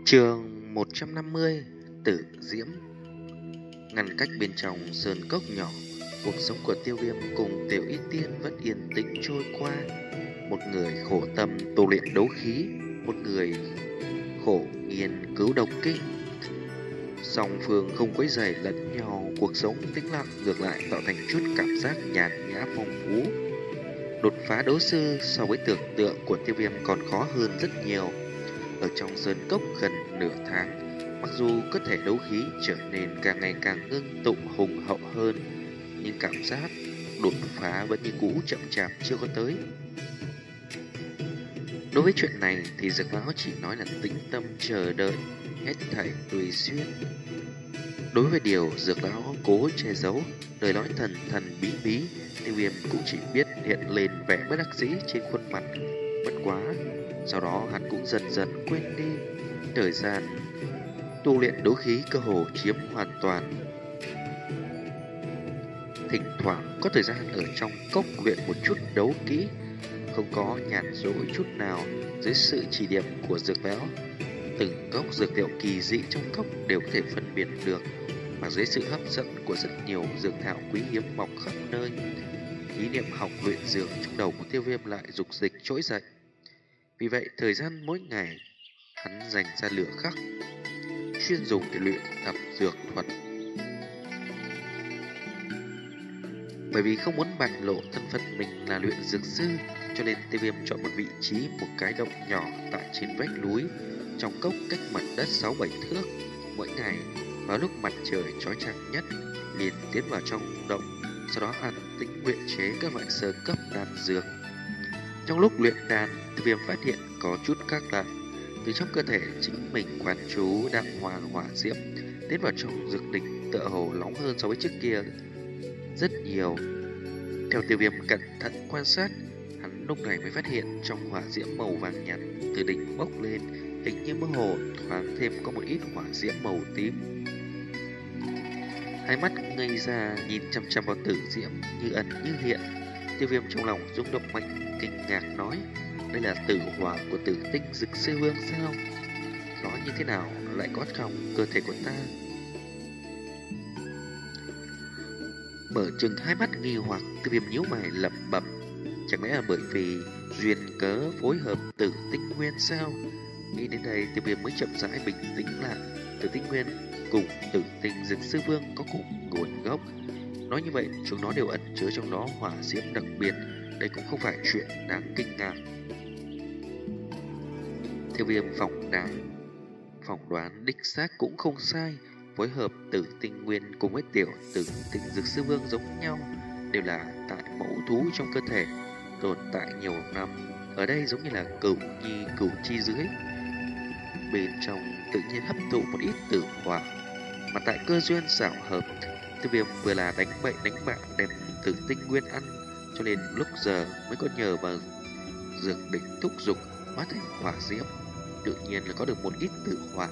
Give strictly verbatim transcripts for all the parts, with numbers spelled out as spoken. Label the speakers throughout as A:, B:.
A: Chương một trăm năm mươi. Tử Diễm. Ngăn cách bên trong sơn cốc nhỏ, cuộc sống của Tiêu Viêm cùng Tiểu Y Tiên vẫn yên tĩnh trôi qua. Một người khổ tâm tu luyện đấu khí, một người khổ nghiên cứu độc kinh. Song phương không quấy rầy lẫn nhau, cuộc sống tĩnh lặng ngược lại tạo thành chút cảm giác nhàn nhã phong phú. Đột phá đấu sư so với tưởng tượng của Tiêu Viêm còn khó hơn rất nhiều. Ở trong sơn cốc gần nửa tháng, mặc dù cơ thể đấu khí trở nên càng ngày càng ngưng tụ hùng hậu hơn, nhưng cảm giác đột phá vẫn như cũ chậm chạp chưa có tới. Đối với chuyện này thì Dược Lão chỉ nói là tĩnh tâm chờ đợi, hết thảy tùy duyên. Đối với điều Dược Lão cố che giấu, lời nói thần thần bí bí, Tiêu Viêm cũng chỉ biết hiện lên vẻ bất đắc dĩ trên khuôn mặt. Bất quá, sau đó hắn cũng dần dần quên đi. Thời gian tu luyện đấu khí cơ hồ chiếm hoàn toàn. Thỉnh thoảng có thời gian ở trong cốc luyện một chút đấu kỹ, không có nhàn rỗi chút nào. Dưới sự chỉ điểm của Dược Lão, từng gốc dược liệu kỳ dị trong cốc đều có thể phân biệt được. Mà dưới sự hấp dẫn của rất nhiều dược thảo quý hiếm mọc khắp nơi, ý niệm học luyện dược trong đầu của Tiêu Viêm lại dục dịch trỗi dậy. Vì vậy thời gian mỗi ngày hắn dành ra lửa khắc, chuyên dùng để luyện tập dược thuật. Bởi vì không muốn bại lộ thân phận mình là luyện dược sư, cho nên Tiêu Viêm chọn một vị trí, một cái động nhỏ tại trên vách núi, trong cốc cách mặt đất sáu bảy thước. Mỗi ngày vào lúc mặt trời chói chang nhất, liền tiến vào trong động, sau đó ăn tĩnh luyện chế các loại sơ cấp đan dược. Trong lúc luyện đan, Tiêu Viêm phát hiện có chút khác lạ. Từ trong cơ thể chính mình quán chú đạm hoàng hỏa diễm tiến vào trong dược đỉnh, tựa hồ nóng hơn so với trước kia rất nhiều. Theo Tiêu Viêm cẩn thận quan sát, hắn lúc này mới phát hiện trong hỏa diễm màu vàng nhạt từ đỉnh bốc lên, hình như mơ hồ thoáng thêm có một ít hỏa diễm màu tím. Hai mắt ngây ra nhìn chăm chăm vào tử diễm như ẩn như hiện. Tiêu Viêm trong lòng rung động mạnh, kinh ngạc nói: đây là tử hỏa của Tử Tinh Dực Sư Vương sao? Nó như thế nào lại có trong cơ thể của ta? Mở chừng hai mắt nghi hoặc, Tiêu Viêm nhíu mày lẩm bẩm: chẳng lẽ là bởi vì duyên cớ phối hợp Tử Tinh Nguyên sao? Nghĩ đến đây, Tiêu Viêm mới chậm rãi bình tĩnh lại. Tử Tinh Nguyên cùng Tử Tinh Dực Sư Vương có cùng nguồn gốc. Nói như vậy, chúng nó đều ẩn chứa trong đó hỏa diễm đặc biệt. Đây cũng không phải chuyện đáng kinh ngạc. Tiêu Viêm phỏng đoán, phỏng đoán đích xác cũng không sai. Phối hợp Tử Tinh Nguyên cùng với tiểu Tử Tinh Dực Sư Vương giống nhau, đều là tại mẫu thú trong cơ thể, tồn tại nhiều năm. Ở đây giống như là cửu nhi cửu chi dưới, bên trong tự nhiên hấp thụ một ít tử hỏa. Mà tại cơ duyên xảo hợp, Tiêu Viêm vừa là đánh bậy đánh bạ đem Tử Tinh Nguyên ăn, cho nên lúc giờ mới có nhờ vào dược đỉnh thúc dục hóa thành hỏa diễm, tự nhiên là có được một ít tử hỏa.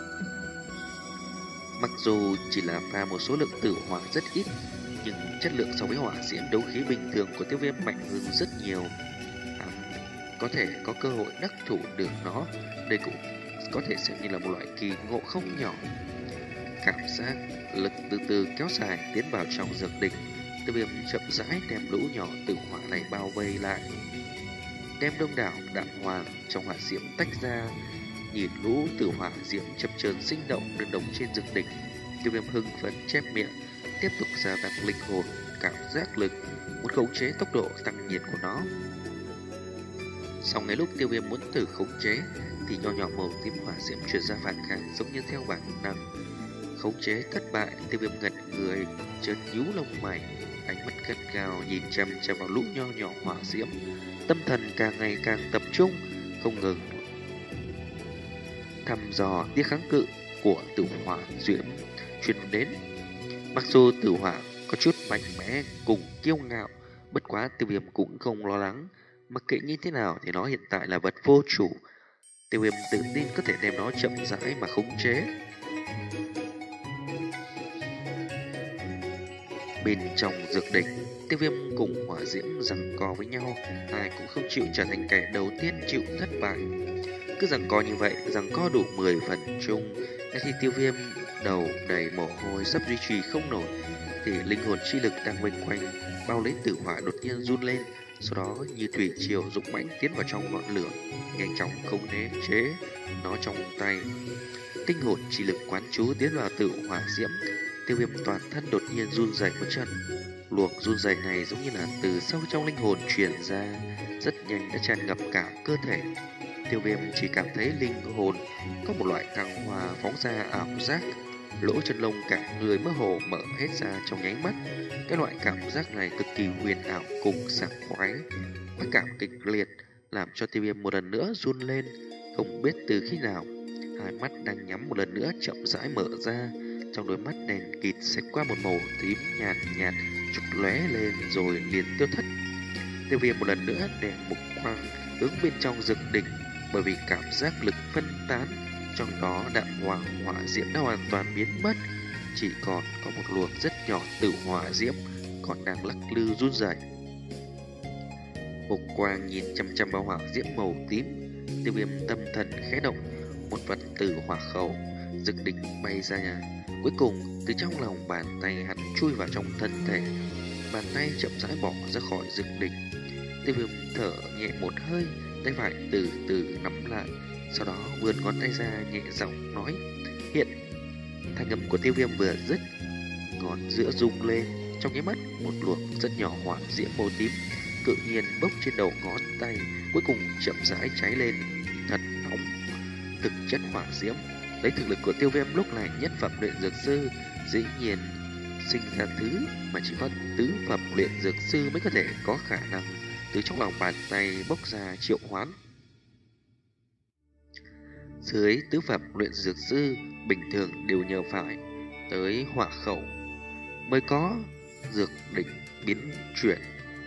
A: Mặc dù chỉ là pha một số lượng tử hỏa rất ít, nhưng chất lượng so với hỏa diễm đấu khí bình thường của Tiêu Viêm mạnh hơn rất nhiều. Hắn có thể có cơ hội đắc thủ được nó. Đây cũng có thể xem như là một loại kỳ ngộ không nhỏ. Cảm giác lực từ từ kéo dài tiến vào trong dược đỉnh. Tiêu Viêm chậm rãi đem lũ nhỏ tử hỏa này bao vây lại, đem đông đảo đạm hoàng trong hỏa diễm tách ra. Nhìn lũ tử hỏa diễm chập chờn sinh động đơn đồng trên dược đỉnh, Tiêu Viêm hưng phấn chép miệng, tiếp tục gia tăng linh hồn cảm giác lực, muốn khống chế tốc độ tăng nhiệt của nó. Sau ngay lúc Tiêu Viêm muốn thử khống chế, thì nho nhỏ màu tím hỏa diễm truyền ra phản kháng giống như theo bản năng. Khống chế thất bại, Tiêu Viêm ngẩn người, chợt nhíu lông mày, ánh mắt gắt gao nhìn chăm chăm vào lũ nho nhỏ hỏa diễm, tâm thần càng ngày càng tập trung, không ngừng thăm dò tia kháng cự của tử hỏa diễm truyền đến. Mặc dù tử hỏa có chút mạnh mẽ cùng kiêu ngạo, bất quá Tiêu Viêm cũng không lo lắng. Mặc kệ như thế nào thì nó hiện tại là vật vô chủ. Tiêu Viêm tự tin có thể đem nó chậm rãi mà khống chế. Bên trong dược đỉnh, Tiêu Viêm cùng hỏa diễm giằng co với nhau, ai cũng không chịu trở thành kẻ đầu tiên chịu thất bại. cứ giằng co như vậy, giằng co đủ mười phần chung, ngay khi Tiêu Viêm đầu đầy mồ hôi sắp duy trì không nổi, thì linh hồn chi lực đang quanh quanh bao lấy tử hỏa đột nhiên run lên, sau đó như thủy triều dũng mãnh tiến vào trong ngọn lửa, nhanh chóng khống chế chế nó trong tay. Tinh hồn chi lực quán chú tiến vào tử hỏa diễm, Tiêu Viêm toàn thân đột nhiên run rẩy một trận. Luồng run rẩy này giống như là từ sâu trong linh hồn truyền ra, rất nhanh đã tràn ngập cả cơ thể. Tiêu Viêm chỉ cảm thấy linh hồn có một loại thăng hoa phóng ra ảo giác, lỗ chân lông cả người mơ hồ mở hết ra trong nháy mắt. Cái loại cảm giác này cực kỳ huyền ảo cùng sảng khoái, khoái cảm kịch liệt làm cho Tiêu Viêm một lần nữa run lên, không biết từ khi nào hai mắt đang nhắm một lần nữa chậm rãi mở ra, trong đôi mắt đèn kịt xẹt qua một màu tím nhạt nhạt chụp lóe lên rồi liền tiêu thất. Tiêu Viêm một lần nữa đèn mục quang hướng bên trong rực đỉnh, bởi vì cảm giác lực phân tán trong đó đạn hoàng hỏa diễm đã hoàn toàn biến mất, chỉ còn có một luồng rất nhỏ tử hỏa diễm còn đang lắc lư run rẩy. Mục quang nhìn chăm chăm vào hỏa diễm màu tím, Tiêu Viêm tâm thần khẽ động, một vật tử hỏa khẩu rực đỉnh bay ra nhà. Cuối cùng từ trong lòng bàn tay hắn chui vào trong thân thể, bàn tay chậm rãi bỏ ra khỏi rực đỉnh. Tiêu Viêm thở nhẹ một hơi, tay phải từ từ nắm lại, sau đó vươn ngón tay ra nhẹ giọng nói hiện. Thanh âm của Tiêu Viêm vừa dứt, ngón giữa rung lên, trong nháy mắt một luồng rất nhỏ hỏa diễm màu tím tự nhiên bốc trên đầu ngón tay, cuối cùng chậm rãi cháy lên, thật nóng. Thực chất hỏa diễm, lấy thực lực của Tiêu Viêm lúc này nhất phẩm luyện dược sư, dĩ nhiên sinh ra thứ mà chỉ có tứ phẩm luyện dược sư mới có thể có khả năng từ trong lòng bàn tay bốc ra triệu hoán. Dưới tứ phẩm luyện dược sư bình thường đều nhờ phải tới hỏa khẩu mới có dược đỉnh biến chuyển,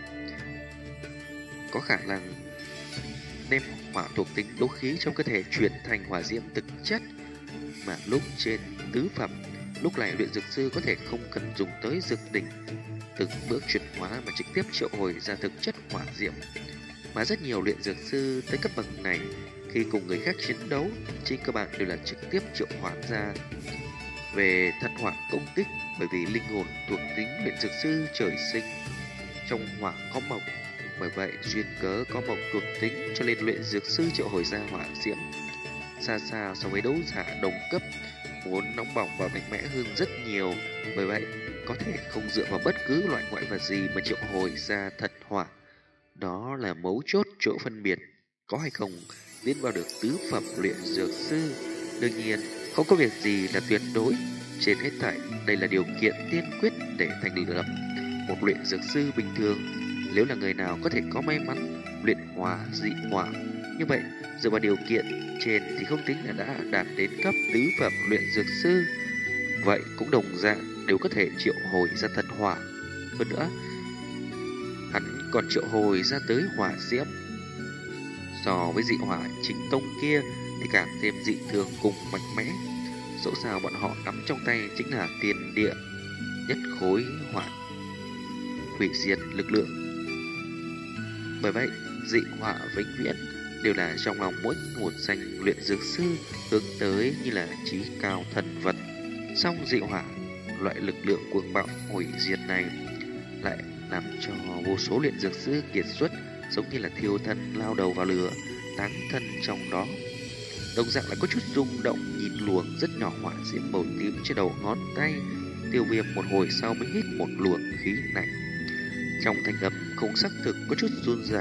A: có khả năng đem hỏa thuộc tính đấu khí trong cơ thể chuyển thành hỏa diễm thực chất, mà lúc trên tứ phẩm, lúc này luyện dược sư có thể không cần dùng tới dược đỉnh, từng bước chuyển hóa mà trực tiếp triệu hồi ra thực chất hỏa diễm. Mà rất nhiều luyện dược sư tới cấp bậc này khi cùng người khác chiến đấu, trên cơ bản đều là trực tiếp triệu hoán ra. Về thật hỏa công kích, bởi vì linh hồn thuộc tính luyện dược sư trời sinh trong hỏa có mộc, bởi vậy duyên cớ có mộc thuộc tính cho nên luyện dược sư triệu hồi ra hỏa diễm xa xa so với đấu giả đồng cấp muốn nóng bỏng và mạnh mẽ hơn rất nhiều. Bởi vậy có thể không dựa vào bất cứ loại ngoại vật gì mà triệu hồi ra thật hỏa. Đó là mấu chốt chỗ phân biệt có hay không tiến vào được tứ phẩm luyện dược sư. Đương nhiên không có việc gì là tuyệt đối, trên hết thảy đây là điều kiện tiên quyết để thành lập một luyện dược sư bình thường. Nếu là người nào có thể có may mắn luyện hỏa dị hỏa như vậy, dựa vào điều kiện trên thì không tính là đã đạt đến cấp tứ phẩm luyện dược sư, vậy cũng đồng dạng đều có thể triệu hồi ra thật hỏa. Hơn nữa, hắn còn triệu hồi ra tới hỏa diễm, so với dị hỏa chính tông kia thì càng thêm dị thường cùng mạnh mẽ. Dẫu sao bọn họ nắm trong tay chính là tiền địa nhất khối hỏa hủy diệt lực lượng. Bởi vậy dị hỏa vĩnh viễn đều là trong lòng mỗi một danh luyện dược sư hướng tới như là trí cao thần vật. Song dị hỏa, loại lực lượng cuồng bạo hủy diệt này lại làm cho vô số luyện dược sư kiệt xuất, giống như là thiêu thân lao đầu vào lửa, táng thân trong đó. Đồng dạng là có chút rung động nhìn luồng rất nhỏ hỏa diễm màu tím trên đầu ngón tay. Tiêu Viêm một hồi sau mới hít một luồng khí lạnh, trong thanh âm không xác thực có chút run rẩy.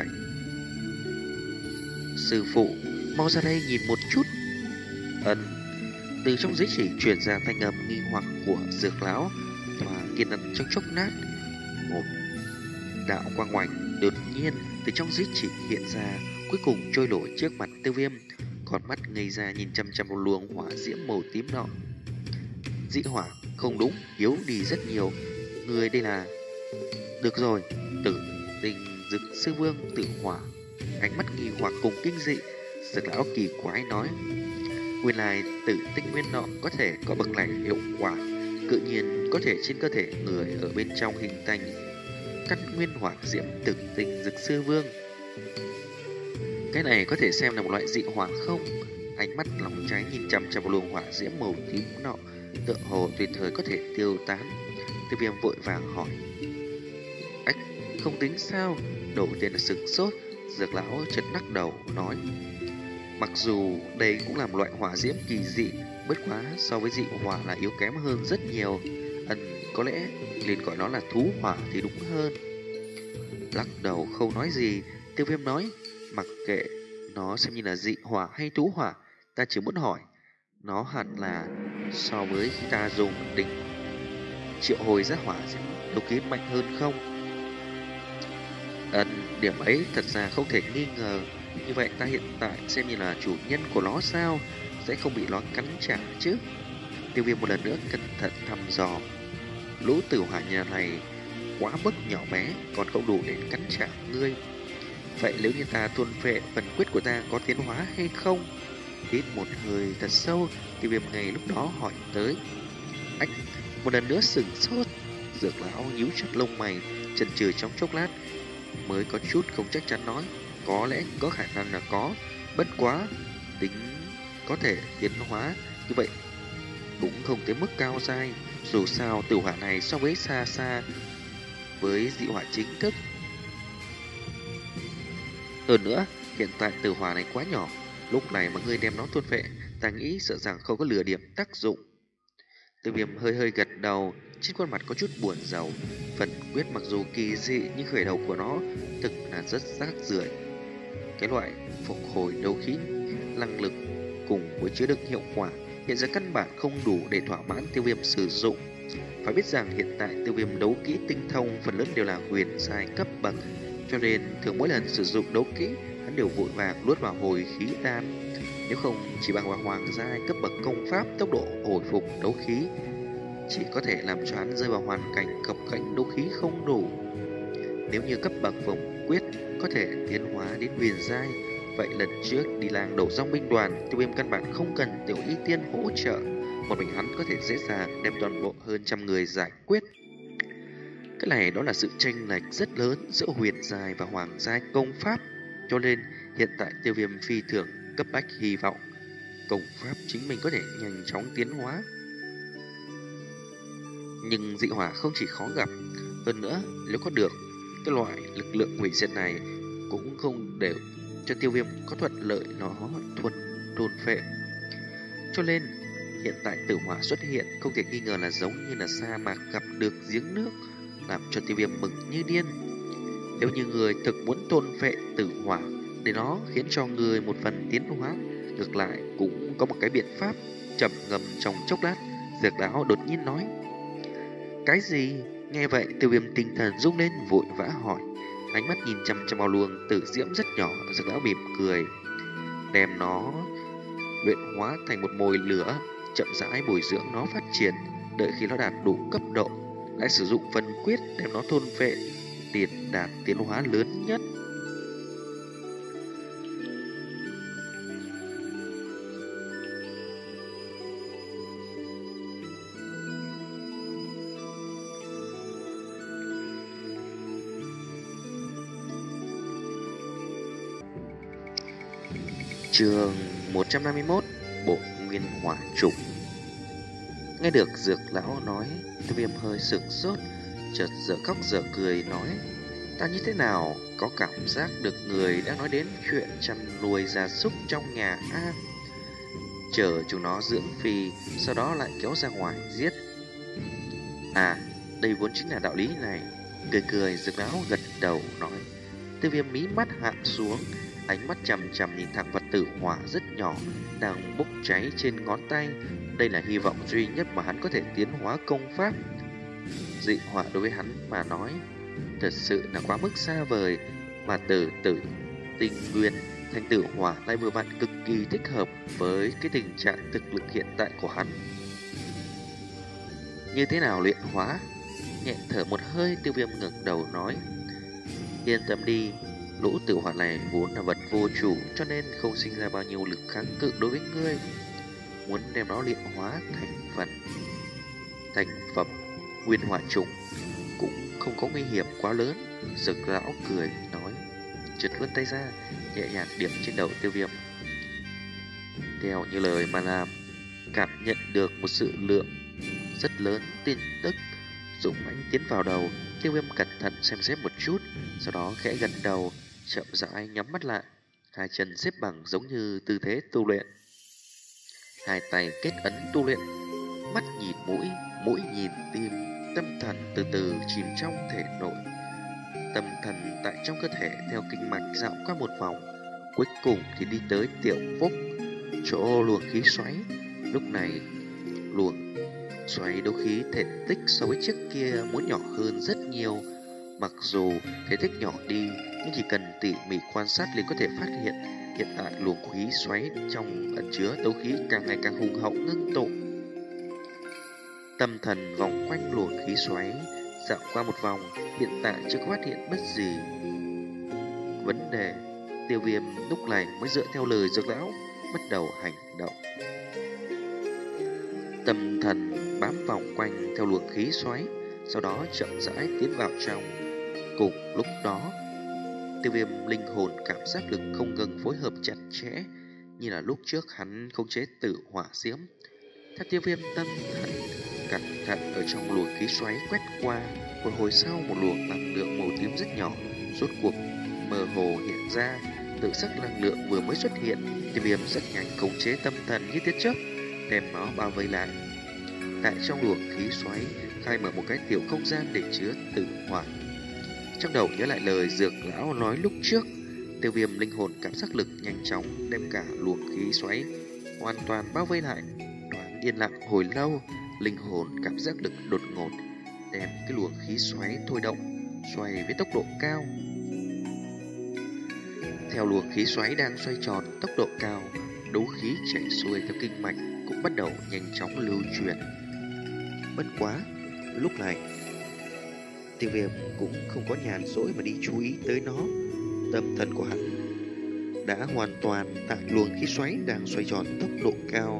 A: Sư phụ, mau ra đây nhìn một chút. Ân. Từ trong giới chỉ truyền ra thanh âm nghi hoặc của Dược lão. Tòa kiên ẩn trong chốc lát, một đạo quang oanh đột nhiên từ trong giới chỉ hiện ra, cuối cùng trôi nổi trước mặt Tiêu Viêm. Con mắt ngây ra nhìn chăm chăm một luồng hỏa diễm màu tím nọ. Dị hỏa, không đúng, yếu đi rất nhiều. Người đây là... Được rồi, tử tình dực sư vương tự hỏa. Ánh mắt nghi hoặc cùng kinh dị, Dược lão kỳ quái nói: nguyên lai tử tinh nguyên nọ có thể có bậc này hiệu quả, tự nhiên có thể trên cơ thể người ở bên trong hình thành căn nguyên hỏa diễm tử tinh dực sư vương. Cái này có thể xem là một loại dị hỏa không? Ánh mắt nóng cháy nhìn chằm chằm vào luồng hỏa diễm màu tím nọ, tựa hồ tùy thời có thể tiêu tán. Tiêu Viêm vội vàng hỏi. Ách, không tính sao? Đầu tiên là sửng sốt, Dược lão chợt lắc đầu nói. Mặc dù đây cũng là một loại hỏa diễm kỳ dị, bất quá so với dị hỏa là yếu kém hơn rất nhiều. Ẩn có lẽ nên gọi nó là thú hỏa thì đúng hơn. Lắc đầu không nói gì, Tiêu Viêm nói. Mặc kệ nó xem như là dị hỏa hay thú hỏa, ta chỉ muốn hỏi, nó hẳn là so với khi ta dùng đỉnh triệu hồi ra hỏa diễm đấu khí mạnh hơn không? Ẩn, điểm ấy thật ra không thể nghi ngờ. Như vậy ta hiện tại xem như là chủ nhân của nó sao? Sẽ không bị nó cắn trả chứ? Tiêu Viêm một lần nữa cẩn thận thăm dò. Lũ tử hỏa nhà này quá mức nhỏ bé, còn không đủ để cắn trả ngươi. Vậy nếu như ta tuôn phệ phần quyết của ta có tiến hóa hay không? Hít một hơi thật sâu, Tiêu Viêm ngay lúc đó hỏi tới. Ách, một lần nữa sửng sốt. Dược lão nhíu chặt lông mày, chần chừ trong chốc lát, mới có chút không chắc chắn nói. Có lẽ có khả năng là có, bất quá tính có thể tiến hóa như vậy cũng không tới mức cao dai. Dù sao tử hỏa này so với xa xa với dị hỏa chính thức. Hơn nữa, hiện tại tử hỏa này quá nhỏ, lúc này mà ngươi đem nó thôn phệ, ta nghĩ sợ rằng không có lửa điểm tác dụng. Tiêu Viêm hơi hơi gật đầu, trên khuôn mặt có chút buồn rầu. Phần quyết mặc dù kỳ dị nhưng khởi đầu của nó thực là rất rác rưởi. Cái loại phục hồi đấu khí năng lực cùng với chứa đựng hiệu quả hiện giờ căn bản không đủ để thỏa mãn Tiêu Viêm sử dụng. Phải biết rằng hiện tại Tiêu Viêm đấu kỹ tinh thông phần lớn đều là huyền giai cấp bậc, cho nên thường mỗi lần sử dụng đấu kỹ hắn đều vội vàng luốt vào hồi khí đan. Nếu không chỉ bằng vào hoàng giai cấp bậc công pháp, tốc độ hồi phục đấu khí chỉ có thể làm cho hắn rơi vào hoàn cảnh cập cảnh đấu khí không đủ. Nếu như cấp bậc vòng quyết có thể tiến hóa đến huyền giai, vậy lần trước đi làng đổ dòng binh đoàn, Tiêu Viêm căn bản không cần Tiểu Y Tiên hỗ trợ, một mình hắn có thể dễ dàng đem toàn bộ hơn trăm người giải quyết. Cái này đó là sự chênh lệch rất lớn giữa huyền giai và hoàng giai công pháp, cho nên hiện tại Tiêu Viêm phi thường cấp bách hy vọng công pháp chính mình có thể nhanh chóng tiến hóa. Nhưng dị hỏa không chỉ khó gặp, hơn nữa nếu có được cái loại lực lượng hủy diệt này cũng không để cho Tiêu Viêm có thuận lợi nó thuần thôn phệ. Cho nên hiện tại tử hỏa xuất hiện không thể nghi ngờ là giống như là sa mạc gặp được giếng nước, làm cho Tiêu Viêm mừng như điên. Nếu như người thực muốn thôn phệ tử hỏa để nó khiến cho người một phần tiến hóa, ngược lại cũng có một cái biện pháp. Trầm ngâm trong chốc lát, Dược lão đột nhiên nói. Cái gì? Nghe vậy Tiêu Viêm tinh thần rung lên, vội vã hỏi. Ánh mắt nhìn chăm chăm vào luồng tử diễm rất nhỏ. Dược lão mỉm cười, đem nó luyện hóa thành một mồi lửa, chậm rãi bồi dưỡng nó phát triển. Đợi khi nó đạt đủ cấp độ, lại sử dụng phần quyết đem nó thôn phệ, tiền đạt tiến hóa lớn nhất. Chương một trăm năm mươi mốt, Bộ Nguyên Hỏa Trục. Nghe được Dược lão nói, Tiêu Viêm hơi sửng sốt, chợt dở khóc dở cười nói. Ta như thế nào có cảm giác được người đã nói đến chuyện chăn nuôi gia súc trong nhà a. Chờ chúng nó dưỡng phì, sau đó lại kéo ra ngoài giết. À, đây vốn chính là đạo lý này. Cười cười, Dược lão gật đầu nói. Tiêu Viêm mí mắt hạ xuống, ánh mắt chằm chằm nhìn thẳng vật tử hỏa rất nhỏ đang bốc cháy trên ngón tay. Đây là hy vọng duy nhất mà hắn có thể tiến hóa công pháp. Dị hỏa đối với hắn mà nói thật sự là quá mức xa vời, mà từ tử tinh nguyên thành tử hỏa lại vừa vặn cực kỳ thích hợp với cái tình trạng thực lực hiện tại của hắn. Như thế nào luyện hóa? Nhẹ thở một hơi, Tiêu Viêm ngẩng đầu nói. Yên tâm đi, lũ tử hỏa này vốn là vật vô chủ, cho nên không sinh ra bao nhiêu lực kháng cự đối với ngươi. Muốn đem nó luyện hóa thành phần thành phẩm nguyên hỏa trùng cũng không có nguy hiểm quá lớn. Dược lão cười nói, chợt vươn tay ra, nhẹ nhàng điểm trên đầu Tiêu Viêm. Theo như lời mà làm, cảm nhận được một sự lượng rất lớn tin tức dũng mãnh tiến vào đầu. Tiêu Viêm cẩn thận xem xét một chút, sau đó khẽ gật đầu, chậm rãi nhắm mắt lại, hai chân xếp bằng giống như tư thế tu luyện, hai tay kết ấn tu luyện, mắt nhìn mũi, mũi nhìn tim, tâm thần từ từ chìm trong thể nội. Tâm thần tại trong cơ thể theo kinh mạch dạo qua một vòng, cuối cùng thì đi tới tiểu phúc, chỗ luồng khí xoáy. Lúc này luồng xoáy đấu khí thể tích so với trước kia muốn nhỏ hơn rất nhiều. Mặc dù thể tích nhỏ đi, nhưng chỉ cần tỉ mỉ quan sát liền có thể phát hiện hiện tại luồng khí xoáy trong ẩn chứa đấu khí càng ngày càng hùng hậu ngưng tụ. Tâm thần vòng quanh luồng khí xoáy dạo qua một vòng, hiện tại chưa có phát hiện bất gì vấn đề. Tiêu Viêm lúc này mới dựa theo lời dược lão bắt đầu hành động. Tâm thần bám vòng quanh theo luồng khí xoáy, sau đó chậm rãi tiến vào trong. Cùng lúc đó, Tiêu Viêm linh hồn cảm giác lực không ngừng phối hợp chặt chẽ, như là lúc trước hắn khống chế tử hỏa diễm. Theo Tiêu Viêm tâm thần cẩn thận ở trong luồng khí xoáy quét qua, một hồi sau một luồng năng lượng màu tím rất nhỏ rốt cuộc mơ hồ hiện ra. Tự sắc năng lượng vừa mới xuất hiện, Tiêu Viêm rất nhanh khống chế tâm thần như tia chớp, đem nó bao vây lại. Tại trong luồng khí xoáy khai mở một cái tiểu không gian để chứa tử hỏa. Trong đầu nhớ lại lời dược lão nói lúc trước, Tiêu Viêm linh hồn cảm giác lực nhanh chóng đem cả luồng khí xoáy hoàn toàn bao vây lại. Đoán yên lặng hồi lâu, linh hồn cảm giác lực đột ngột đem cái luồng khí xoáy thôi động, xoay với tốc độ cao. Theo luồng khí xoáy đang xoay tròn tốc độ cao, đấu khí chảy xuôi theo kinh mạch cũng bắt đầu nhanh chóng lưu chuyển. Bất quá, lúc này Tiêu Viêm cũng không có nhàn rỗi mà đi chú ý tới nó. Tâm thần của hắn đã hoàn toàn tại luồng khí xoáy đang xoay tròn tốc độ cao.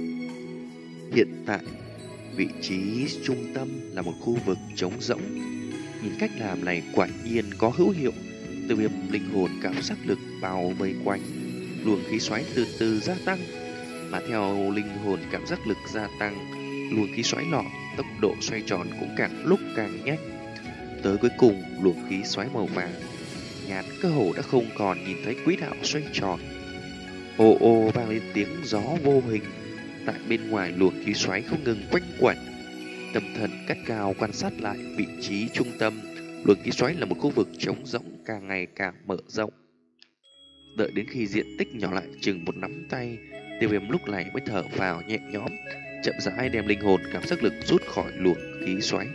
A: Hiện tại, vị trí trung tâm là một khu vực trống rỗng. Nhìn cách làm này quả nhiên có hữu hiệu. Tiêu Viêm linh hồn cảm giác lực bao vây quanh, luồng khí xoáy từ từ gia tăng. Mà theo linh hồn cảm giác lực gia tăng, luồng khí xoáy lọ tốc độ xoay tròn cũng càng lúc càng nhanh. Tới cuối cùng, luồng khí xoáy màu vàng nhạt cơ hồ đã không còn nhìn thấy quỹ đạo xoay tròn. Ồ ồ vang lên tiếng gió vô hình. Tại bên ngoài luồng khí xoáy không ngừng quanh quẩn. Tâm thần cắt cao quan sát lại vị trí trung tâm. Luồng khí xoáy là một khu vực trống rỗng càng ngày càng mở rộng. Đợi đến khi diện tích nhỏ lại chừng một nắm tay, Tiêu Viêm lúc này mới thở vào nhẹ nhõm, chậm rãi đem linh hồn cảm giác lực rút khỏi luồng khí xoáy.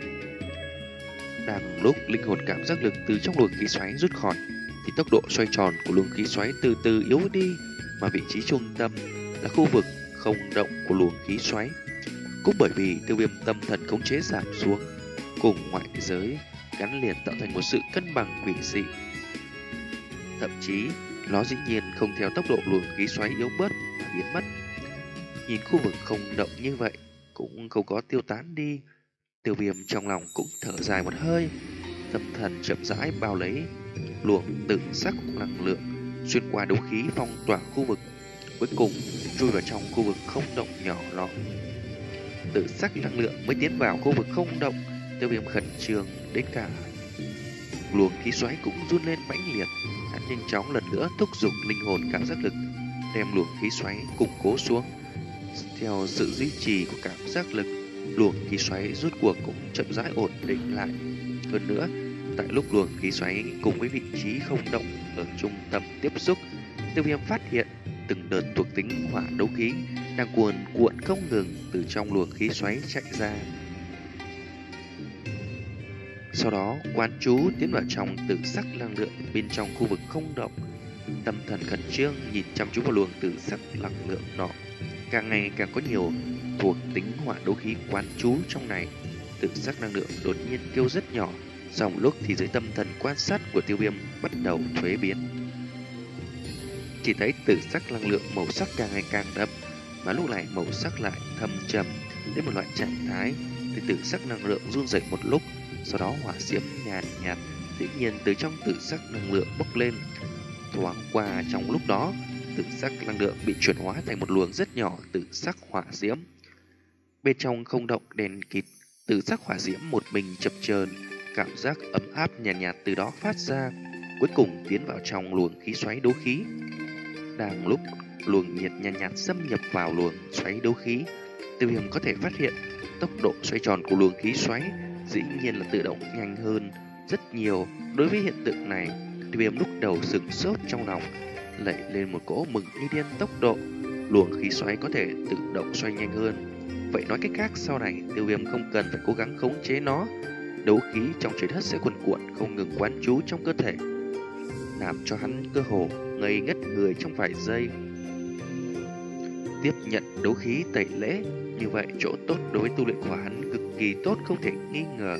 A: Đang lúc linh hồn cảm giác lực từ trong luồng khí xoáy rút khỏi, thì tốc độ xoay tròn của luồng khí xoáy từ từ yếu đi, mà vị trí trung tâm là khu vực không động của luồng khí xoáy. Cũng bởi vì Tiêu Viêm tâm thần khống chế giảm xuống, cùng ngoại giới gắn liền tạo thành một sự cân bằng quỷ dị. Thậm chí, nó dĩ nhiên không theo tốc độ luồng khí xoáy yếu bớt mà biến mất. Nhìn khu vực không động như vậy, cũng không có tiêu tán đi. Tiêu Viêm trong lòng cũng thở dài một hơi, tâm thần chậm rãi bao lấy luồng tự sắc năng lượng xuyên qua đấu khí phong tỏa khu vực, cuối cùng chui vào trong khu vực không động nhỏ lọ. Tự sắc năng lượng mới tiến vào khu vực không động. Tiêu Viêm khẩn trương đến cả luồng khí xoáy cũng run lên mãnh liệt. Hắn nhanh chóng lần nữa thúc giục linh hồn cảm giác lực, đem luồng khí xoáy củng cố xuống. Theo sự duy trì của cảm giác lực, luồng khí xoáy rút cuộc cũng chậm rãi ổn định lại. Hơn nữa, tại lúc luồng khí xoáy cùng với vị trí không động ở trung tâm tiếp xúc, Tiêu Viêm phát hiện từng đợt thuộc tính hỏa đấu khí đang cuồn cuộn không ngừng từ trong luồng khí xoáy chạy ra. Sau đó quán chú tiến vào trong tự sắc năng lượng bên trong khu vực không động. Tâm thần khẩn trương nhìn chăm chú vào luồng tự sắc năng lượng nọ. Càng ngày càng có nhiều thuộc tính hỏa đấu khí quán chú trong này. Tự sắc năng lượng đột nhiên kêu rất nhỏ. Sau một lúc thì dưới tâm thần quan sát của Tiêu Viêm bắt đầu thuế biến. Chỉ thấy tự sắc năng lượng màu sắc càng ngày càng đậm, mà lúc này màu sắc lại thâm trầm đến một loại trạng thái. Thì tự sắc năng lượng run rẩy một lúc, sau đó hỏa diễm nhàn nhạt dĩ nhiên từ trong tự sắc năng lượng bốc lên. Thoáng qua trong lúc đó, tự sắc năng lượng bị chuyển hóa thành một luồng rất nhỏ tự sắc hỏa diễm. Bên trong không động đèn kịt, tự sắc hỏa diễm một mình chập chờn, cảm giác ấm áp nhàn nhạt, nhạt từ đó phát ra, cuối cùng tiến vào trong luồng khí xoáy đấu khí. Đang lúc luồng nhiệt nhàn nhạt, nhạt xâm nhập vào luồng xoáy đấu khí, Tiêu Viêm có thể phát hiện tốc độ xoay tròn của luồng khí xoáy dĩ nhiên là tự động nhanh hơn rất nhiều. Đối với hiện tượng này, Tiêu Viêm lúc đầu sửng sốt trong lòng, lẩy lên một cỗ mừng như điên. Tốc độ luồng khí xoáy có thể tự động xoay nhanh hơn. Vậy nói cách khác, sau này Tiêu Viêm không cần phải cố gắng khống chế nó, đấu khí trong trời đất sẽ cuồn cuộn không ngừng quán trú trong cơ thể, làm cho hắn cơ hồ ngây ngất người trong vài giây. Tiếp nhận đấu khí tẩy lễ, như vậy chỗ tốt đối với tu luyện của hắn cực kỳ tốt không thể nghi ngờ.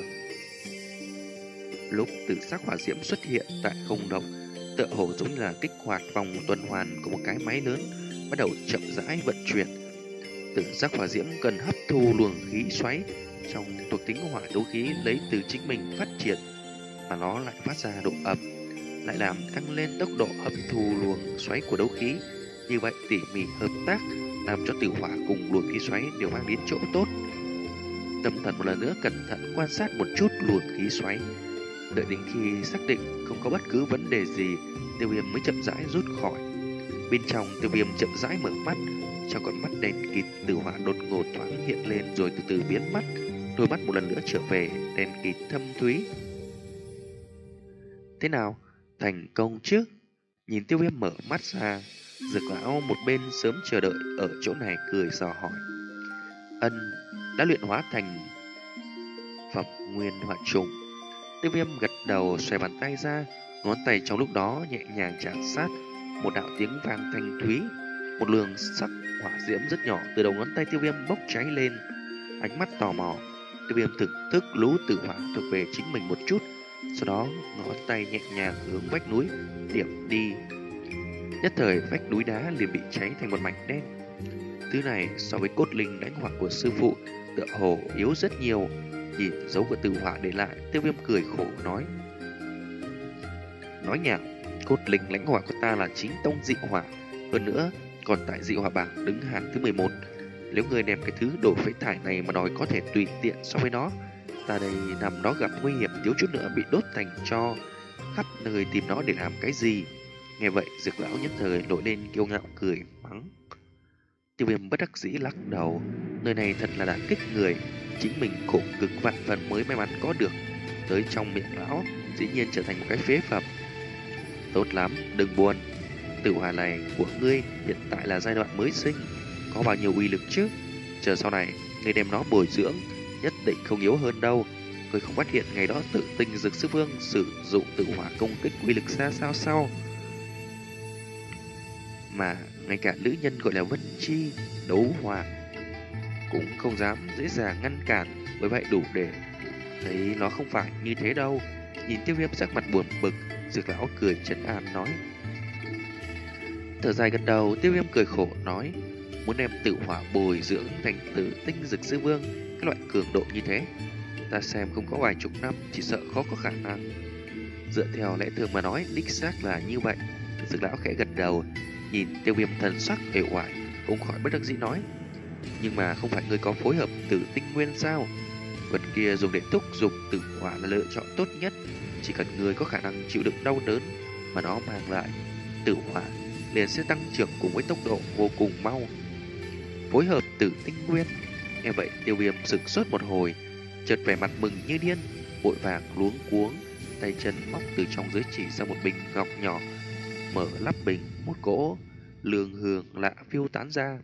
A: Lúc tự sắc hỏa diễm xuất hiện tại không động, tựa hồ giống như là kích hoạt vòng tuần hoàn của một cái máy lớn, bắt đầu chậm rãi vận chuyển. Tự sắc hỏa diễm cần hấp thu luồng khí xoáy trong thuộc tính hỏa đấu khí lấy từ chính mình phát triển, mà nó lại phát ra độ ẩm, lại làm tăng lên tốc độ hấp thu luồng xoáy của đấu khí. Như vậy tỉ mỉ hợp tác làm cho tử hỏa cùng luồng khí xoáy đều mang đến chỗ tốt. Tâm thần một lần nữa cẩn thận quan sát một chút luồng khí xoáy, đợi đến khi xác định không có bất cứ vấn đề gì, Tiêu Viêm mới chậm rãi rút khỏi. Bên trong, Tiêu Viêm chậm rãi mở mắt, trong con mắt đen kịt tử hỏa đột ngột thoáng hiện lên rồi từ từ biến mất, đôi mắt một lần nữa trở về đen kịt thâm thúy. Thế nào? Thành công chứ? Nhìn Tiêu Viêm mở mắt ra, Dược lão một bên sớm chờ đợi ở chỗ này cười dò hỏi. Ân, đã luyện hóa thành phẩm nguyên hỏa trùng. Tiêu Viêm gật đầu, xoay bàn tay ra, ngón tay trong lúc đó nhẹ nhàng chạm sát, một đạo tiếng vang thanh thúy, một luồng sắc hỏa diễm rất nhỏ từ đầu ngón tay Tiêu Viêm bốc cháy lên. Ánh mắt tò mò, Tiêu Viêm thực thức lũ tử hỏa thuộc về chính mình một chút, sau đó ngón tay nhẹ nhàng hướng vách núi điểm đi. Nhất thời vách núi đá liền bị cháy thành một mảnh đen. Thứ này so với cốt linh lãnh hỏa của sư phụ tựa hồ yếu rất nhiều. Nhìn dấu của tử hỏa để lại, Tiêu Viêm cười khổ nói: Nói nhảm, cốt linh lãnh hỏa của ta là chính tông dị hỏa, hơn nữa còn tại dị hỏa bảng đứng hàng thứ mười một. Nếu người đem cái thứ đồ phế thải này mà đòi có thể tùy tiện so với nó, ta đây nằm đó gặp nguy hiểm thiếu chút nữa bị đốt thành tro, khắp nơi tìm nó để làm cái gì. Nghe vậy, Dược lão nhất thời nổi lên kiêu ngạo cười mắng. Tiêu Viêm bất đắc dĩ lắc đầu, nơi này thật là đả kích người, chính mình khổ cực vạn phần mới may mắn có được, tới trong miệng lão dĩ nhiên trở thành một cái phế phẩm. Tốt lắm, đừng buồn, tử hỏa này của ngươi hiện tại là giai đoạn mới sinh, có bao nhiêu uy lực chứ? Chờ sau này ngươi đem nó bồi dưỡng, nhất định không yếu hơn đâu. Ngươi không phát hiện ngày đó Tự Tinh Dược Sư Vương sử dụng tử hỏa công kích uy lực xa sao sao? Mà ngay cả nữ nhân gọi là Vân Chi đấu hòa cũng không dám dễ dàng ngăn cản, bởi vậy đủ để thấy nó không phải như thế đâu. Nhìn Tiêu Viêm sắc mặt buồn bực, Dược lão cười trấn an nói. Thở dài gật đầu, Tiêu Viêm cười khổ nói: Muốn đem tử hỏa bồi dưỡng thành Tử Tinh Dược Sư Vương, cái loại cường độ như thế, ta xem không có vài chục năm, chỉ sợ khó có khả năng. Dựa theo lẽ thường mà nói, đích xác là như vậy. Dược lão khẽ gật đầu, nhìn Tiêu Viêm thần sắc uể oải, không khỏi bất đắc dĩ nói: Nhưng mà không phải ngươi có phối hợp tử tinh nguyên sao? Vật kia dùng để thúc dục tử hỏa là lựa chọn tốt nhất. Chỉ cần ngươi có khả năng chịu đựng đau đớn mà nó mang lại, tử hỏa liền sẽ tăng trưởng cùng với tốc độ vô cùng mau. Phối hợp tử tinh nguyên. Nghe vậy, Tiêu Viêm sửng sốt một hồi, chợt vẻ mặt mừng như điên, vội vàng luống cuống, tay chân móc từ trong dưới chỉ ra một bình ngọc nhỏ, mở lắp bình, một cỗ lương hương lạ phiêu tán ra.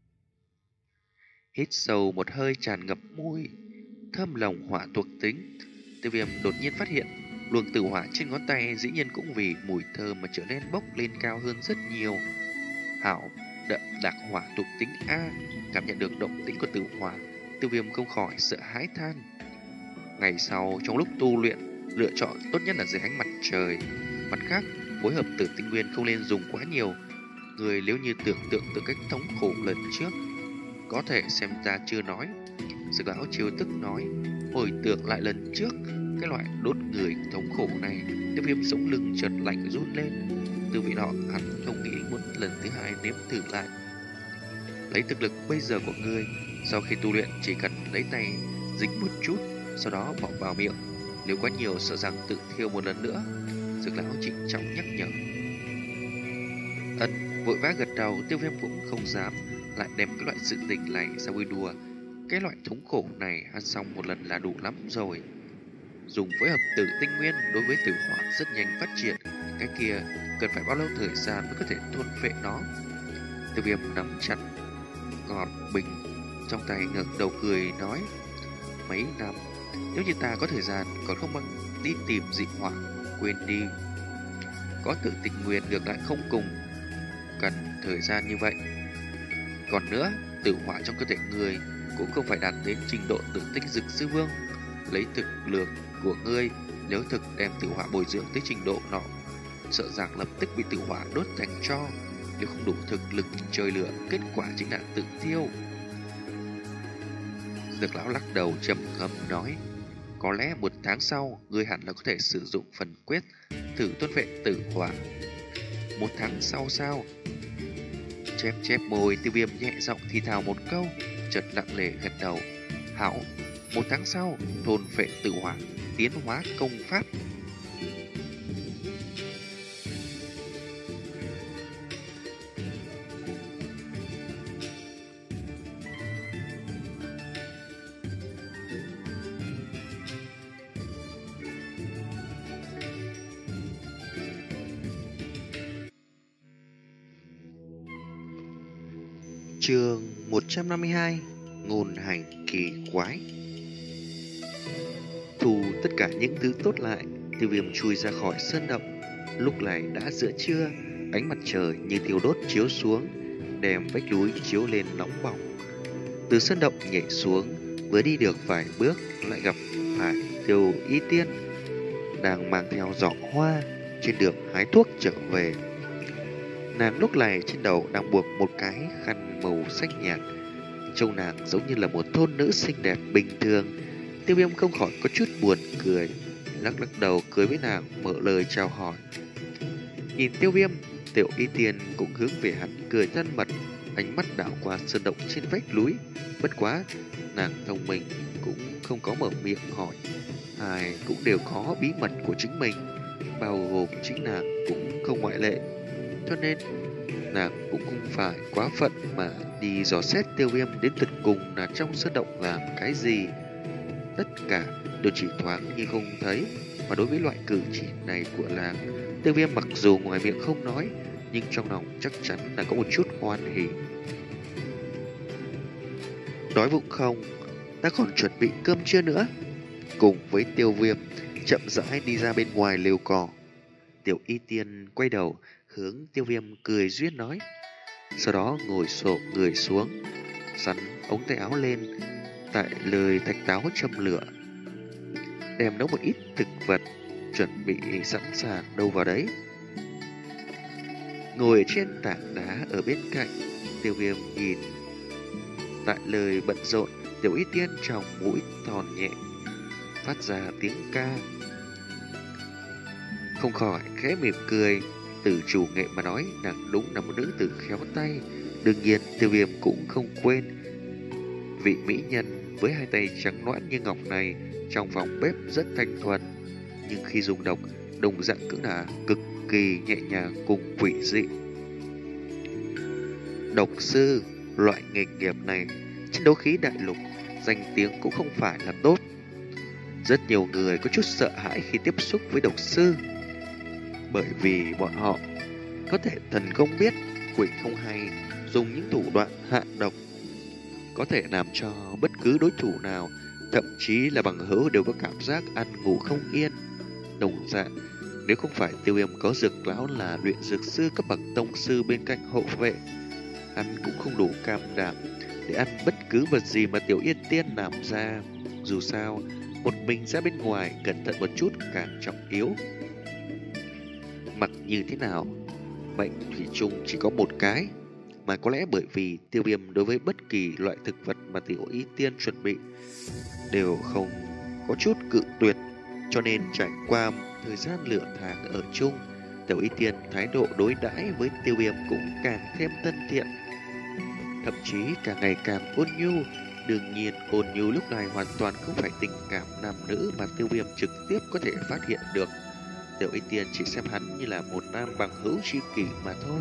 A: Hít sâu một hơi tràn ngập mùi thơm lồng hỏa thuộc tính, Tiêu Viêm đột nhiên phát hiện luồng tử hỏa trên ngón tay dĩ nhiên cũng vì mùi thơm mà trở nên bốc lên cao hơn rất nhiều. Hảo đậm đặc hỏa thuộc tính A. Cảm nhận được động tĩnh của tử hỏa, Tiêu Viêm không khỏi sợ hãi than. Ngày sau trong lúc tu luyện, lựa chọn tốt nhất là dưới ánh mặt trời. Mặt khác, phối hợp tử tinh nguyên không nên dùng quá nhiều. Người nếu như tưởng tượng từ cách thống khổ lần trước, có thể xem ta chưa nói. Dược lão chiêu tức nói, hồi tưởng lại lần trước cái loại đốt người thống khổ này, Tiêu Viêm sống lưng chợt lạnh run lên. tư vị nọ hắn không nghĩ muốn lần thứ hai nếm thử lại. Lấy thực lực bây giờ của ngươi, sau khi tu luyện chỉ cần lấy tay dính một chút, sau đó bỏ vào miệng. Nếu quá nhiều sợ rằng tự thiêu một lần nữa. Dược lão trịnh trọng nhắc nhở. Ân vội vã gật đầu. Tiêu Viêm cũng không dám lại đem cái loại sự tình này ra vui đùa. Cái loại thống khổ này ăn xong một lần là đủ lắm rồi. Dùng phối hợp tử tinh nguyên đối với tử hỏa rất nhanh phát triển. Cái kia cần phải bao lâu thời gian mới có thể thôn phệ nó. Tiêu Viêm nắm chặt ngọt bình trong tay, ngẩng đầu cười nói: mấy năm, nếu như ta có thời gian còn không bằng đi tìm dị hỏa. Quên đi, có tự tình nguyên được lại không cùng cần thời gian như vậy. Còn nữa, tử hỏa trong cơ thể người cũng không phải đạt đến trình độ tự tinh dực sư vương. Lấy thực lực của ngươi, nếu thực đem tử hỏa bồi dưỡng tới trình độ nọ, sợ rằng lập tức bị tử hỏa đốt thành tro. Nếu không đủ thực lực trời lửa, kết quả chính là tự thiêu. Dược lão lắc đầu trầm ngâm nói: có lẽ một tháng sau, ngươi hẳn là có thể sử dụng phần quyết thử tuân vệ tử hỏa. Một tháng sau sao? Chép chép môi, Tiêu Viêm nhẹ giọng thì thào một câu, chợt lặng lẽ gật đầu. Hảo, một tháng sau, thôn phệ tử hỏa, tiến hóa công pháp. Chương một trăm năm mươi hai. Ngôn hành kỳ quái. Thu tất cả những thứ tốt lại, Tiêu Viêm chui ra khỏi sơn động. Lúc này đã giữa trưa, ánh mặt trời như thiêu đốt chiếu xuống, đem vách núi chiếu lên nóng bỏng. Từ sơn động nhảy xuống, vừa đi được vài bước lại gặp phải Tiêu Y Tiên đang mang theo giỏ hoa trên đường hái thuốc trở về. Nàng lúc này trên đầu đang buộc một cái khăn màu xanh nhạt, trông nàng giống như là một thôn nữ xinh đẹp bình thường. Tiêu Viêm không khỏi có chút buồn cười, lắc lắc đầu cười với nàng, mở lời chào hỏi. Nhìn Tiêu Viêm, Tiểu Y Tiên cũng hướng về hắn cười thân mật, ánh mắt đảo qua sơn động trên vách núi. Bất quá, nàng thông minh cũng không có mở miệng hỏi, ai cũng đều có bí mật của chính mình, bao gồm chính nàng cũng không ngoại lệ. Cho nên nàng cũng không phải quá phận mà đi dò xét Tiêu Viêm đến tuyệt cùng là trong sơn động làm cái gì. Tất cả đều chỉ thoáng như không thấy. Mà đối với loại cử chỉ này của nàng, Tiêu Viêm mặc dù ngoài miệng không nói, nhưng trong lòng chắc chắn là có một chút hoan hỉ. Đói bụng không? Ta còn chuẩn bị cơm trưa nữa. Cùng với Tiêu Viêm chậm rãi đi ra bên ngoài lều cỏ, Tiểu Y Tiên quay đầu hướng Tiêu Viêm cười duyên nói. Sau đó ngồi xổm người xuống, sắn ống tay áo lên, tại lời thạch táo châm lửa, đem nấu một ít thực vật, chuẩn bị sẵn sàng đâu vào đấy. Ngồi trên tảng đá ở bên cạnh, Tiêu Viêm nhìn tại lời bận rộn Tiểu Y Tiên trong mũi thòn nhẹ, phát ra tiếng ca. Không khỏi khẽ mỉm cười. Từ chủ nghệ mà nói, nàng đúng là một nữ tử khéo tay. Đương nhiên Tiêu Viêm cũng không quên vị mỹ nhân với hai tay trắng nõn như ngọc này trong phòng bếp rất thanh thuần, nhưng khi dùng độc đồng dạng cũng là cực kỳ nhẹ nhàng cùng quỷ dị. Độc sư, loại nghề nghiệp này trên đấu khí đại lục danh tiếng cũng không phải là tốt. Rất nhiều người có chút sợ hãi khi tiếp xúc với độc sư, bởi vì bọn họ có thể thần không biết quỷ không hay, dùng những thủ đoạn hạ độc có thể làm cho bất cứ đối thủ nào, thậm chí là bằng hữu, đều có cảm giác ăn ngủ không yên. Đồng dạng, nếu không phải Tiêu Viêm có dược lão là luyện dược sư cấp bậc tông sư bên cạnh hộ vệ, hắn cũng không đủ cam đảm để ăn bất cứ vật gì mà Tiểu Yên Tiên làm ra. Dù sao, một mình ra bên ngoài cẩn thận một chút càng trọng yếu. Mặc như thế nào, bệnh thủy chung chỉ có một cái, mà có lẽ bởi vì Tiêu Viêm đối với bất kỳ loại thực vật mà Tiểu Y Tiên chuẩn bị đều không có chút cự tuyệt, cho nên trải qua thời gian lửa tháng ở chung, Tiểu Y Tiên thái độ đối đãi với Tiêu Viêm cũng càng thêm thân thiện, thậm chí càng ngày càng ôn nhu. Đương nhiên, ôn nhu lúc này hoàn toàn không phải tình cảm nam nữ mà Tiêu Viêm trực tiếp có thể phát hiện được. Tiểu Y Tiên chỉ xem hắn như là một nam bằng hữu tri kỷ mà thôi.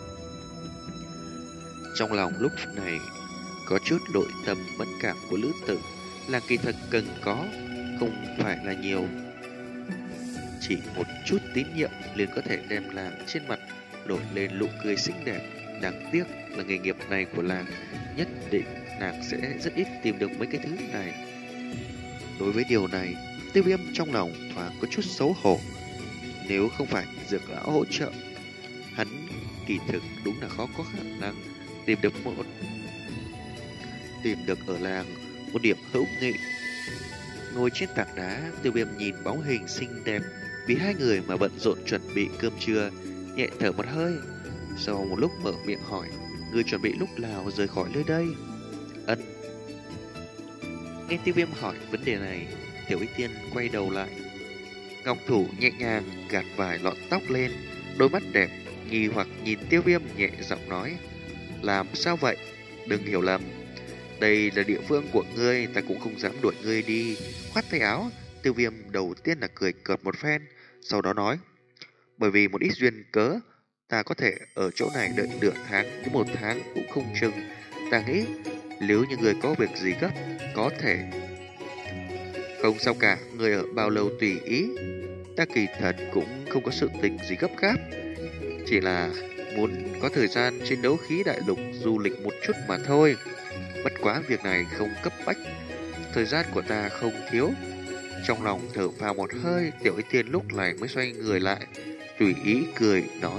A: Trong lòng lúc này có chút nội tâm mẫn cảm của lữ tử là kỳ thật cần có, không phải là nhiều. Chỉ một chút tín nhiệm liền có thể đem làng trên mặt nổi lên nụ cười xinh đẹp. Đáng tiếc là nghề nghiệp này của làng, nhất định nàng sẽ rất ít tìm được mấy cái thứ này. Đối với điều này, Tiêu Viêm trong lòng thoáng có chút xấu hổ. Nếu không phải Dược lão hỗ trợ, hắn kỳ thực đúng là khó có khả năng tìm được một tìm được ở làng một điểm hữu nghị. Ngồi trên tảng đá, Tiêu Viêm nhìn bóng hình xinh đẹp vì hai người mà bận rộn chuẩn bị cơm trưa, nhẹ thở một hơi. Sau một lúc mở miệng hỏi, người chuẩn bị lúc nào rời khỏi nơi đây? Ân. Nghe Tiêu Viêm hỏi vấn đề này, Tiểu Y Tiên quay đầu lại, ngọc thủ nhẹ nhàng gạt vài lọn tóc lên, đôi mắt đẹp nghi hoặc nhìn Tiêu Viêm, nhẹ giọng nói: làm sao vậy? Đừng hiểu lầm, đây là địa phương của ngươi, ta cũng không dám đuổi ngươi đi. Khoát tay áo, Tiêu Viêm đầu tiên là cười cợt một phen, sau đó nói: bởi vì một ít duyên cớ, ta có thể ở chỗ này đợi nửa tháng đến một tháng cũng không chừng. Ta nghĩ nếu như người có việc gì gấp, có thể không sao cả, người ở bao lâu tùy ý. Ta kỳ thật cũng không có sự tình gì gấp gáp, chỉ là muốn có thời gian trên đấu khí đại lục du lịch một chút mà thôi. Bất quá việc này không cấp bách, thời gian của ta không thiếu. Trong lòng thở phào một hơi, Tiểu Y Tiên lúc này mới xoay người lại, tùy ý cười nói: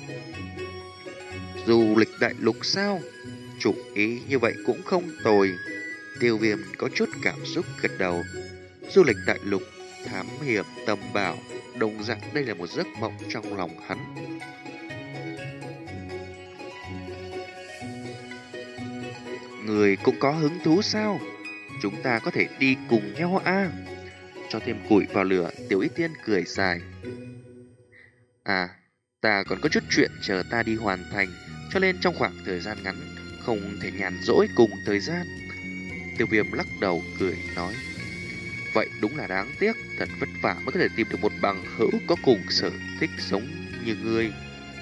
A: du lịch đại lục sao? Chủ ý như vậy cũng không tồi. Tiêu Viêm có chút cảm xúc gật đầu. Du lịch đại lục, thám hiểm tầm bảo, đồng dạng đây là một giấc mộng trong lòng hắn. Người cũng có hứng thú sao? Chúng ta có thể đi cùng nhau à? Cho thêm củi vào lửa, Tiểu Y Tiên cười dài. À, ta còn có chút chuyện chờ ta đi hoàn thành, cho nên trong khoảng thời gian ngắn không thể nhàn rỗi cùng thời gian. Tiêu Viêm lắc đầu cười nói: vậy đúng là đáng tiếc, thật vất vả mới có thể tìm được một bằng hữu có cùng sở thích sống như ngươi.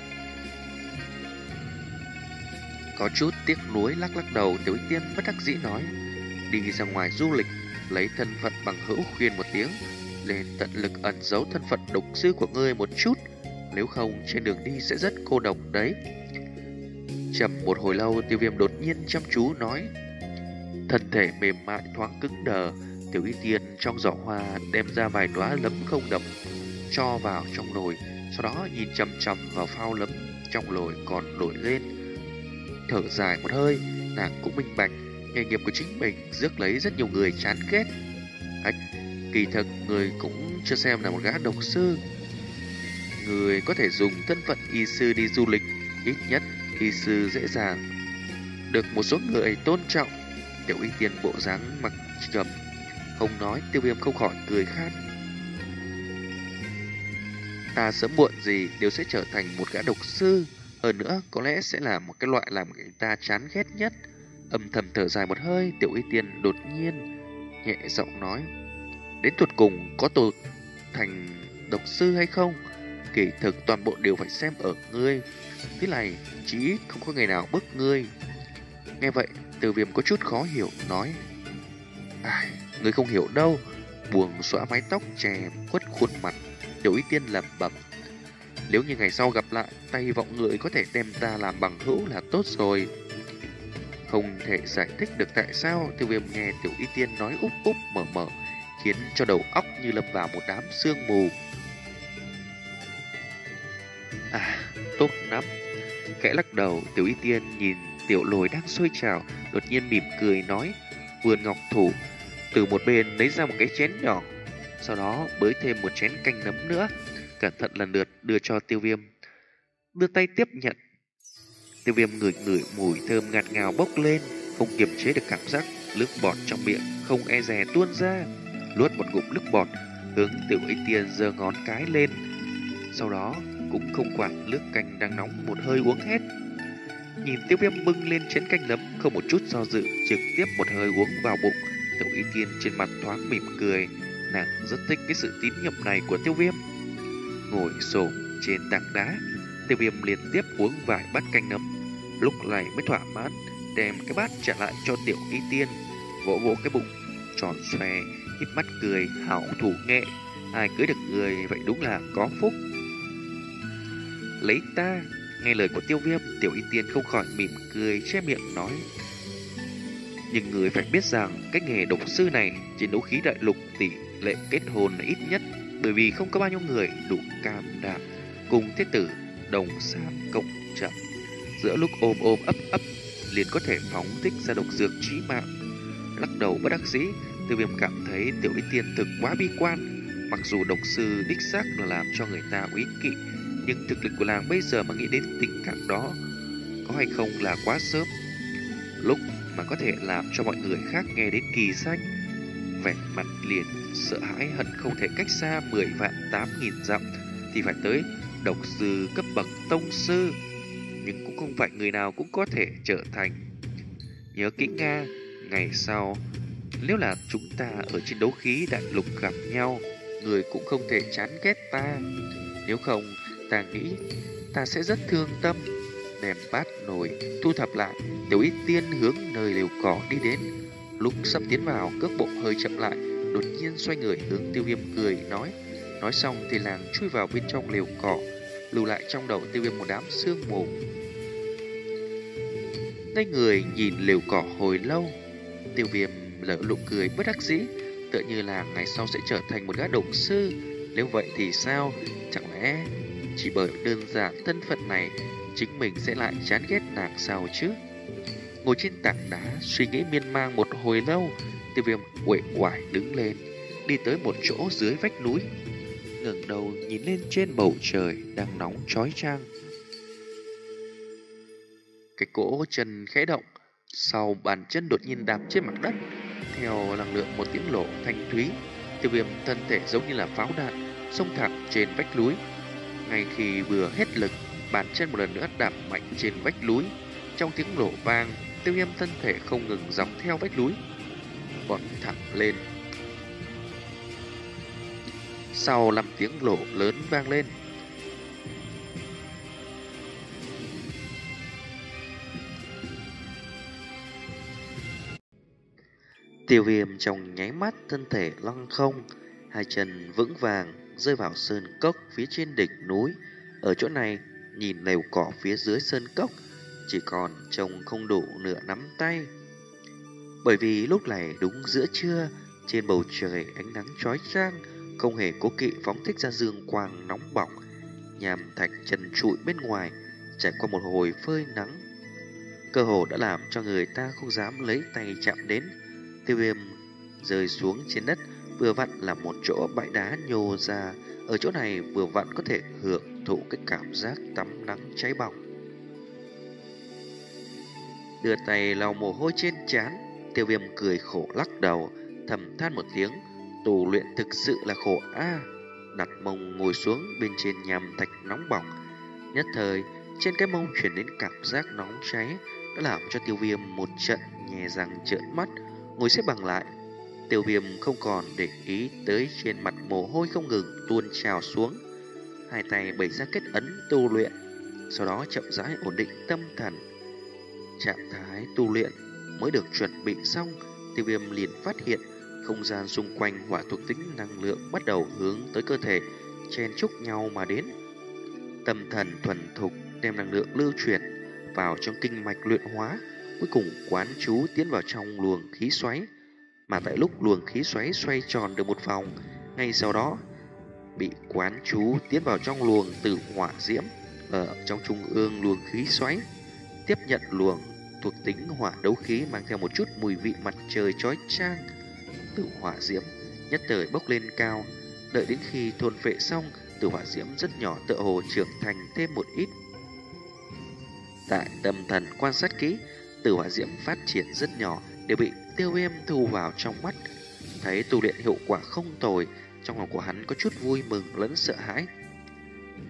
A: Có chút tiếc nuối lắc lắc đầu, Tiểu Y Tiên bất đắc dĩ nói: đi ra ngoài du lịch, lấy thân phận bằng hữu khuyên một tiếng, nên tận lực ẩn giấu thân phận độc sư của ngươi một chút, nếu không trên đường đi sẽ rất cô độc đấy. Chậm một hồi lâu, Tiêu Viêm đột nhiên chăm chú nói. Thân thể mềm mại thoáng cứng đờ, Tiểu Y Tiên trong giỏ hoa đem ra vài đóa lấm không đậm cho vào trong nồi, sau đó nhìn chằm chằm vào phao lấm trong nồi còn nổi lên. Thở dài một hơi, nàng cũng minh bạch nghề nghiệp của chính mình rước lấy rất nhiều người chán ghét. Ách, kỳ thực người cũng chưa xem là một gã độc sư. Người có thể dùng thân phận y sư đi du lịch, ít nhất y sư dễ dàng được một số người tôn trọng. Tiểu Y Tiên bộ dáng mặc trầm không nói, Tiêu Viêm không khỏi cười khan. Ta sớm muộn gì đều sẽ trở thành một gã độc sư, hơn nữa có lẽ sẽ là một cái loại làm người ta chán ghét nhất. Âm thầm thở dài một hơi, Tiểu Y Tiên đột nhiên nhẹ giọng nói: đến tuột cùng có tụt thành độc sư hay không, kỳ thực toàn bộ đều phải xem ở ngươi. Thế này chí ít không có ngày nào bức ngươi. Nghe vậy, Tiêu Viêm có chút khó hiểu nói: ai, ngươi không hiểu đâu. Buông xõa mái tóc chè khuất khuôn mặt, Tiểu Y Tiên lẩm bẩm: nếu như ngày sau gặp lại, tay vọng người có thể đem ta làm bằng hữu là tốt rồi. Không thể giải thích được tại sao Tiêu Viêm nghe Tiểu Y Tiên nói úp úp mở mở, khiến cho đầu óc như lâm vào một đám sương mù. À, tốt lắm. Khẽ lắc đầu, Tiểu Y Tiên nhìn Tiểu Lôi đang sôi trào, đột nhiên mỉm cười nói, vươn ngọc thủ từ một bên lấy ra một cái chén nhỏ, sau đó bới thêm một chén canh nấm nữa, cẩn thận lần lượt đưa cho Tiêu Viêm. Đưa tay tiếp nhận. Tiêu Viêm ngửi ngửi mùi thơm ngạt ngào bốc lên, không kiềm chế được cảm giác nước bọt trong miệng không e dè tuôn ra, nuốt một ngụm nước bọt, hướng Tiểu Y Tiên giơ ngón cái lên, sau đó cũng không quản nước canh đang nóng, một hơi uống hết. Nhìn Tiêu Viêm bưng lên chén canh nấm, không một chút do dự, trực tiếp một hơi uống vào bụng. Tiểu Y Tiên trên mặt thoáng mỉm cười, nàng rất thích cái sự tín nhiệm này của Tiêu Viêm. Ngồi xổm trên tảng đá, Tiêu Viêm liên tiếp uống vài bát canh nấm, lúc này mới thỏa mãn, đem cái bát trả lại cho Tiểu Y Tiên, vỗ vỗ cái bụng tròn xoe, híp mắt cười, hảo thủ nghệ, ai cưới được người vậy đúng là có phúc. Lấy ta. Nghe lời của Tiêu Viêm, Tiểu Y Tiên không khỏi mỉm cười che miệng nói: nhưng người phải biết rằng cái nghề độc sư này trên đấu khí đại lục tỷ lệ kết hôn là ít nhất, bởi vì không có bao nhiêu người đủ cam đảm cùng thế tử đồng sam cộng chậm. Giữa lúc ôm ôm ấp ấp liền có thể phóng thích ra độc dược chí mạng. Lắc đầu bất đắc dĩ, Tiêu Viêm cảm thấy Tiểu Y Tiên thực quá bi quan. Mặc dù độc sư đích xác là làm cho người ta úy kỵ, nhưng thực lực của nàng bây giờ mà nghĩ đến tình cảm đó có hay không là quá sớm. Lúc mà có thể làm cho mọi người khác nghe đến kỳ danh, vẻ mặt liền sợ hãi hận không thể cách xa mười vạn tám nghìn dặm thì phải tới độc sư cấp bậc tông sư. Nhưng cũng không phải người nào cũng có thể trở thành. Nhớ kỹ Nga, ngày sau nếu là chúng ta ở trên đấu khí đại lục gặp nhau, người cũng không thể chán ghét ta. Nếu không, ta nghĩ ta sẽ rất thương tâm. Đem bát nồi thu thập lại, Tiểu Y Tiên hướng nơi lều cỏ đi đến. Lúc sắp tiến vào, cước bộ hơi chậm lại, đột nhiên xoay người hướng Tiêu Viêm cười nói. Nói xong thì nàng chui vào bên trong lều cỏ, lưu lại trong đầu Tiêu Viêm một đám sương mù. Ngây người nhìn lều cỏ hồi lâu, Tiêu Viêm lỡ nụ cười bất đắc dĩ, tựa như là ngày sau sẽ trở thành một gã độc sư. Nếu vậy thì sao? Chẳng lẽ chỉ bởi đơn giản thân phận này chính mình sẽ lại chán ghét nàng sao chứ? Ngồi trên tảng đá suy nghĩ miên man một hồi lâu, Tiêu Viêm uể oải đứng lên, đi tới một chỗ dưới vách núi, ngẩng đầu nhìn lên trên bầu trời đang nóng chói chang. Cái cỗ chân khẽ động, sau bàn chân đột nhiên đạp trên mặt đất, theo năng lượng một tiếng nổ thanh thúy, Tiêu Viêm thân thể giống như là pháo đạn xông thẳng trên vách núi. Ngay khi vừa hết lực, bàn chân một lần nữa đạp mạnh trên vách núi. Trong tiếng nổ vang, Tiêu Viêm thân thể không ngừng dọc theo vách núi vọt thẳng lên. Sau năm tiếng nổ lớn vang lên, Tiêu Viêm trong nháy mắt thân thể lăng không, hai chân vững vàng rơi vào sơn cốc phía trên đỉnh núi. Ở chỗ này, nhìn lều cỏ phía dưới sơn cốc chỉ còn trông không đủ nửa nắm tay. Bởi vì lúc này đúng giữa trưa, trên bầu trời ánh nắng chói chang, không hề cố kỵ phóng thích ra dương quang nóng bỏng, nhằm thạch trần trụi bên ngoài. Trải qua một hồi phơi nắng, cơ hồ đã làm cho người ta không dám lấy tay chạm đến. Tiêu Viêm rơi xuống trên đất, vừa vặn là một chỗ bãi đá nhô ra. Ở chỗ này vừa vặn có thể hưởng thụ cái cảm giác tắm nắng cháy bỏng. Đưa tay lau mồ hôi trên trán, Tiêu Viêm cười khổ lắc đầu, thầm than một tiếng. Tu luyện thực sự là khổ a. À. Đặt mông ngồi xuống bên trên nham thạch nóng bỏng, nhất thời trên cái mông chuyển đến cảm giác nóng cháy, đã làm cho Tiêu Viêm một trận nhè răng trợn mắt. Ngồi xếp bằng lại, Tiêu Viêm không còn để ý tới trên mặt mồ hôi không ngừng tuôn trào xuống. Hai tay bày ra kết ấn tu luyện, sau đó chậm rãi ổn định tâm thần. Trạng thái tu luyện mới được chuẩn bị xong, Tiêu Viêm liền phát hiện không gian xung quanh hỏa thuộc tính năng lượng bắt đầu hướng tới cơ thể, chen chúc nhau mà đến. Tâm thần thuần thục đem năng lượng lưu chuyển vào trong kinh mạch luyện hóa, cuối cùng quán chú tiến vào trong luồng khí xoáy. Mà tại lúc luồng khí xoáy xoay tròn được một vòng, ngay sau đó bị quán chú tiến vào trong luồng tử hỏa diễm ở trong trung ương luồng khí xoáy, tiếp nhận luồng thuộc tính hỏa đấu khí mang theo một chút mùi vị mặt trời chói chang. Tử hỏa diễm nhất thời bốc lên cao, đợi đến khi thôn phệ xong, tử hỏa diễm rất nhỏ tựa hồ trưởng thành thêm một ít. Tại tâm thần quan sát kỹ, tử hỏa diễm phát triển rất nhỏ đều bị Tiêu Viêm thu vào trong mắt. Thấy tu luyện hiệu quả không tồi, trong lòng của hắn có chút vui mừng lẫn sợ hãi.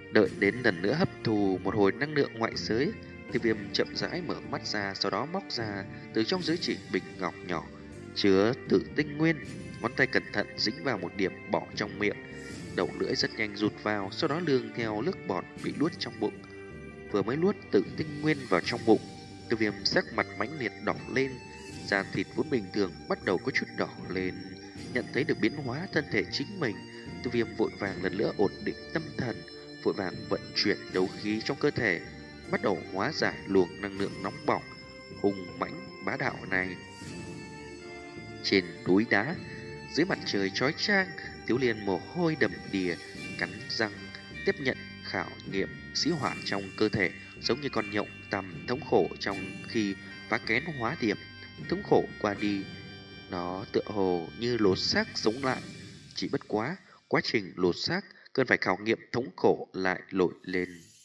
A: Đợi đến lần nữa hấp thụ một hồi năng lượng ngoại giới, Tiêu Viêm chậm rãi mở mắt ra, sau đó móc ra từ trong giới chỉ bình ngọc nhỏ chứa tử tinh nguyên, ngón tay cẩn thận dính vào một điểm bỏ trong miệng, đầu lưỡi rất nhanh rụt vào, sau đó lương theo nước bọt bị nuốt trong bụng. Vừa mới nuốt tử tinh nguyên vào trong bụng, Tiêu Viêm sắc mặt mãnh liệt đỏ lên, da thịt vốn bình thường bắt đầu có chút đỏ lên. Nhận thấy được biến hóa thân thể chính mình, Tiêu Viêm vội vàng lần nữa ổn định tâm thần, vội vàng vận chuyển đấu khí trong cơ thể, bắt đầu hóa giải luồng năng lượng nóng bỏng hùng mãnh bá đạo này. Trên núi đá, dưới mặt trời chói chang, Tiếu Liên mồ hôi đầm đìa, cắn răng tiếp nhận khảo nghiệm sĩ hỏa trong cơ thể, giống như con nhộng tầm thống khổ trong khi phá kén hóa điểm. Thống khổ qua đi, nó tựa hồ như lột xác sống lại. Chỉ bất quá, quá trình lột xác cần phải khảo nghiệm thống khổ lại nổi lên.